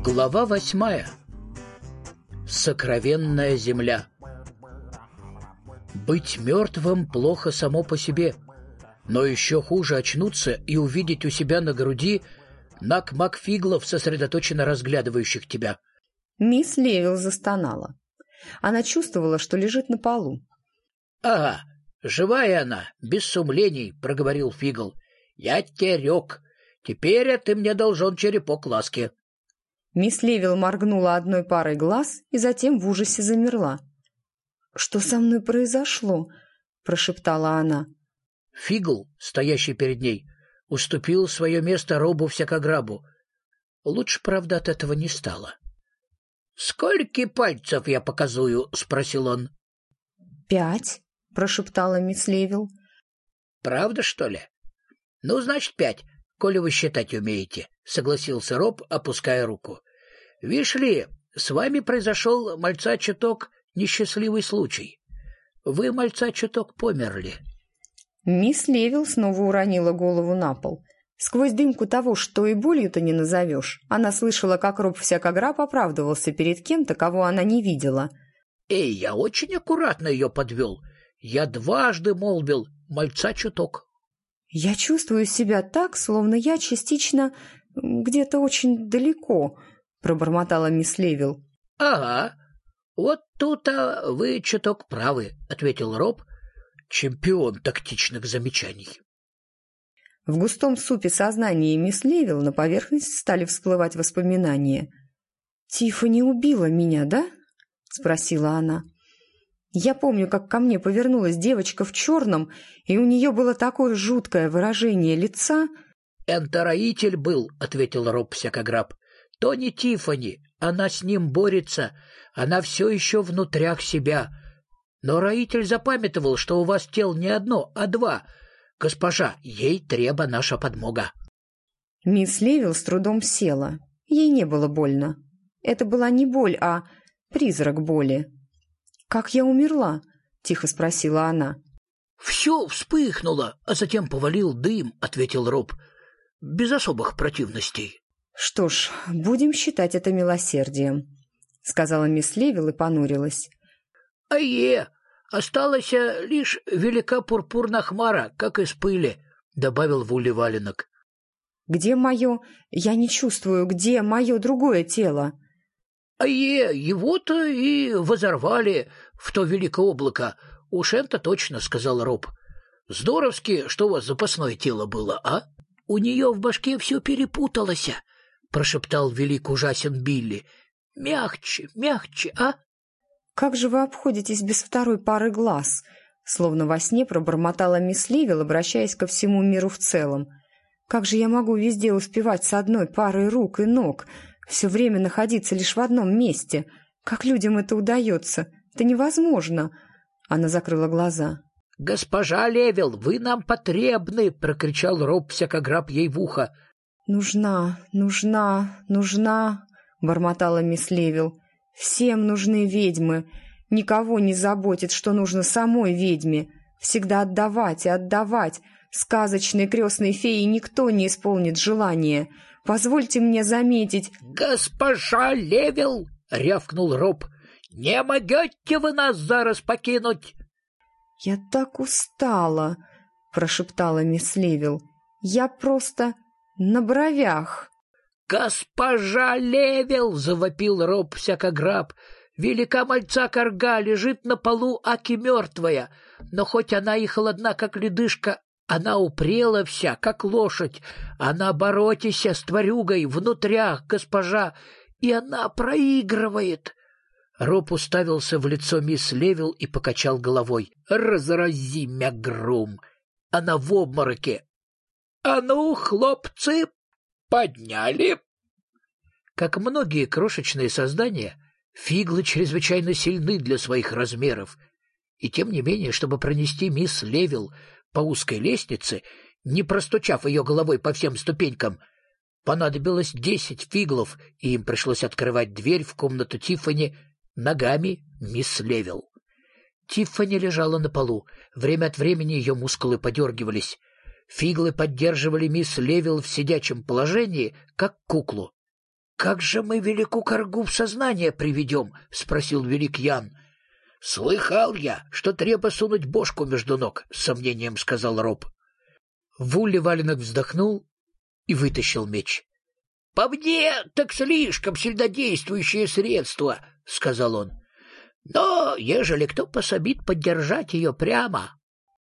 Глава 8. Сокровенная земля. Быть мертвым плохо само по себе, но еще хуже очнуться и увидеть у себя на груди Нак-Мак-Фиглов, сосредоточенно разглядывающих тебя. Мисс Левил застонала. Она чувствовала, что лежит на полу. — Ага, живая она, без сумлений, — проговорил Фигл. — Я тебя рек. Теперь ты мне должен черепок ласки. Мисс Левил моргнула одной парой глаз и затем в ужасе замерла. — Что со мной произошло? — прошептала она. Фигл, стоящий перед ней, уступил свое место Робу Всякограбу. Лучше, правда, от этого не стало. — Сколько пальцев я показую? — спросил он. — 5, — прошептала мисс Левил. — Правда, что ли? — Ну, значит, 5, коли вы считать умеете, — согласился Роб, опуская руку. — Вишь ли, с вами произошел, мальца чуток, несчастливый случай. Вы, мальца чуток, померли. Мисс Левил снова уронила голову на пол. Сквозь дымку того, что и болью-то не назовешь, она слышала, как Роб Всякограб оправдывался перед кем-то, кого она не видела. — Эй, я очень аккуратно ее подвел. Я дважды молвил, мальца чуток. — Я чувствую себя так, словно я частично где-то очень далеко, — пробормотала мисс Левил. — Ага, вот тут-то вы чуток правы, — ответил Роб, чемпион тактичных замечаний. В густом супе сознания мисс Левил на поверхность стали всплывать воспоминания. «Тиффани убила меня, да?» — спросила она. «Я помню, как ко мне повернулась девочка в черном, и у нее было такое жуткое выражение лица». «Это Раитель был», — ответил Роб Всякограб. «То не Тиффани, она с ним борется, она все еще внутрях себя. Но Раитель запамятовал, что у вас тел не одно, а 2. Госпожа, ей треба наша подмога». Мисс Левил с трудом села. Ей не было больно. Это была не боль, а призрак боли. «Как я умерла?» — тихо спросила она. «Все вспыхнуло, а затем повалил дым», — ответил Роб. «Без особых противностей». «Что ж, будем считать это милосердием», — сказала мисс Левил и понурилась. Осталась лишь велика пурпурна хмара, как из пыли», — добавил Вулли Валенок. «Где мое... Я не чувствую, где мое другое тело?» Его-то и возорвали в то великое облако. Уж это точно, — сказал Роб. Здоровски, что у вас запасное тело было, а? У нее в башке все перепуталось, — прошептал велик ужасен Билли. Мягче, мягче, а? «Как же вы обходитесь без второй пары глаз?» Словно во сне пробормотала мисс Левил, обращаясь ко всему миру в целом. «Как же я могу везде успевать с одной парой рук и ног? Все время находиться лишь в одном месте. Как людям это удается? Это невозможно!» Она закрыла глаза. «Госпожа Левил, вы нам потребны!» — прокричал Роб Всякограб ей в ухо. «Нужна, — бормотала мисс Левил. «Всем нужны ведьмы. Никого не заботит, что нужно самой ведьме. Всегда отдавать и отдавать. Сказочной крестной феи никто не исполнит желания. Позвольте мне заметить...» «Госпожа Левил!» — рявкнул Роб. «Не могете вы нас зараз покинуть?» «Я так устала!» — прошептала мисс Левил. «Я просто на бровях!» «Госпожа Левил!» — завопил Роб Всякограб. «Велика мальца корга лежит на полу, аки мертвая, но хоть она и холодна, как ледышка, она упрела вся, как лошадь. Она боротися с тварюгой внутрях, госпожа, и она проигрывает». Роб уставился в лицо мисс Левил и покачал головой. «Разрази мя гром! Она в обмороке! А ну, хлопцы, подняли!» Как многие крошечные создания, фиглы чрезвычайно сильны для своих размеров, и тем не менее, чтобы пронести мисс Левил по узкой лестнице, не простучав ее головой по всем ступенькам, понадобилось 10 фиглов, и им пришлось открывать дверь в комнату Тиффани ногами мисс Левил. Тиффани лежала на полу, время от времени ее мускулы подергивались. Фиглы поддерживали мисс Левил в сидячем положении, как куклу. как же мы велику коргу в сознание приведем? — спросил велик Ян. — Слыхал я, что треба сунуть бошку между ног, — с сомнением сказал Роб. Вулли Валенок вздохнул и вытащил меч. — По мне так слишком сильнодействующее средство, — сказал он. — Но ежели кто пособит поддержать ее прямо,